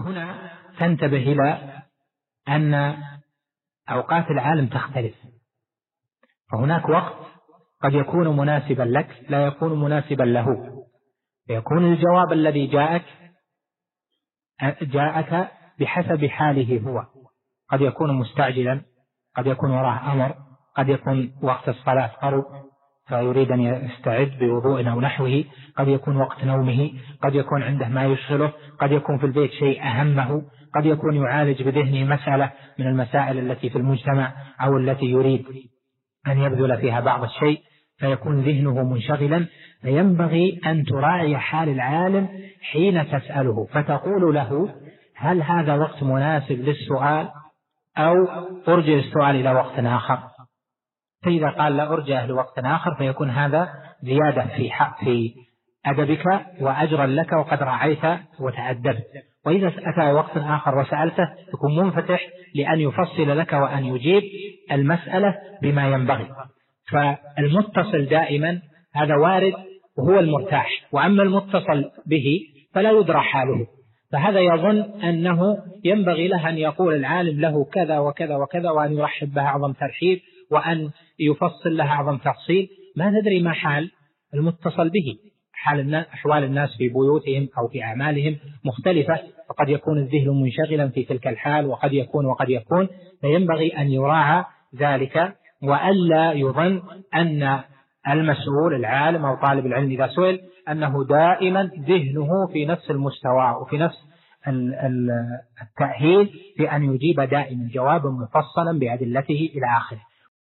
هنا تنتبه إلى أن أوقات العالم تختلف، فهناك وقت قد يكون مناسبا لك لا يكون مناسبا له، فيكون الجواب الذي جاءك بحسب حاله هو، قد يكون مستعجلا، قد يكون وراه أمر، قد يكون وقت الصلاة قرب فيريد أن يستعد بوضوء أو نحوه، قد يكون وقت نومه، قد يكون عنده ما يشغله، قد يكون في البيت شيء أهمه، قد يكون يعالج بذهنه مسألة من المسائل التي في المجتمع أو التي يريد أن يبذل فيها بعض الشيء، فيكون ذهنه منشغلا. فينبغي أن تراعي حال العالم حين تسأله، فتقول له: هل هذا وقت مناسب للسؤال أو أرجع السؤال إلى وقت آخر؟ فإذا قال لا أرجع لوقت آخر فيكون هذا زيادة في أدبك وأجرا لك وقد رعيت وتأدبت. وإذا أتى وقت آخر وسألته يكون منفتح لأن يفصل لك وأن يجيب المسألة بما ينبغي. فالمتصل دائما هذا وارد وهو المرتاح، وأما المتصل به فلا يدرى حاله، فهذا يظن أنه ينبغي له أن يقول العالم له كذا وكذا وكذا وأن يرحب بها أعظم ترحيب وأن يفصل لها أعظم تفصيل. ما تدري ما حال المتصل به، أحوال الناس في بيوتهم أو في أعمالهم مختلفة، فقد يكون الذهن منشغلا في تلك الحال وقد يكون فينبغي أن يراعى ذلك، وألا يظن أن المسؤول العالم أو طالب العلم إذا سئل أنه دائما ذهنه في نفس المستوى وفي نفس التأهيل في أن يجيب دائما جوابا مفصلا بأدلته إلى آخره.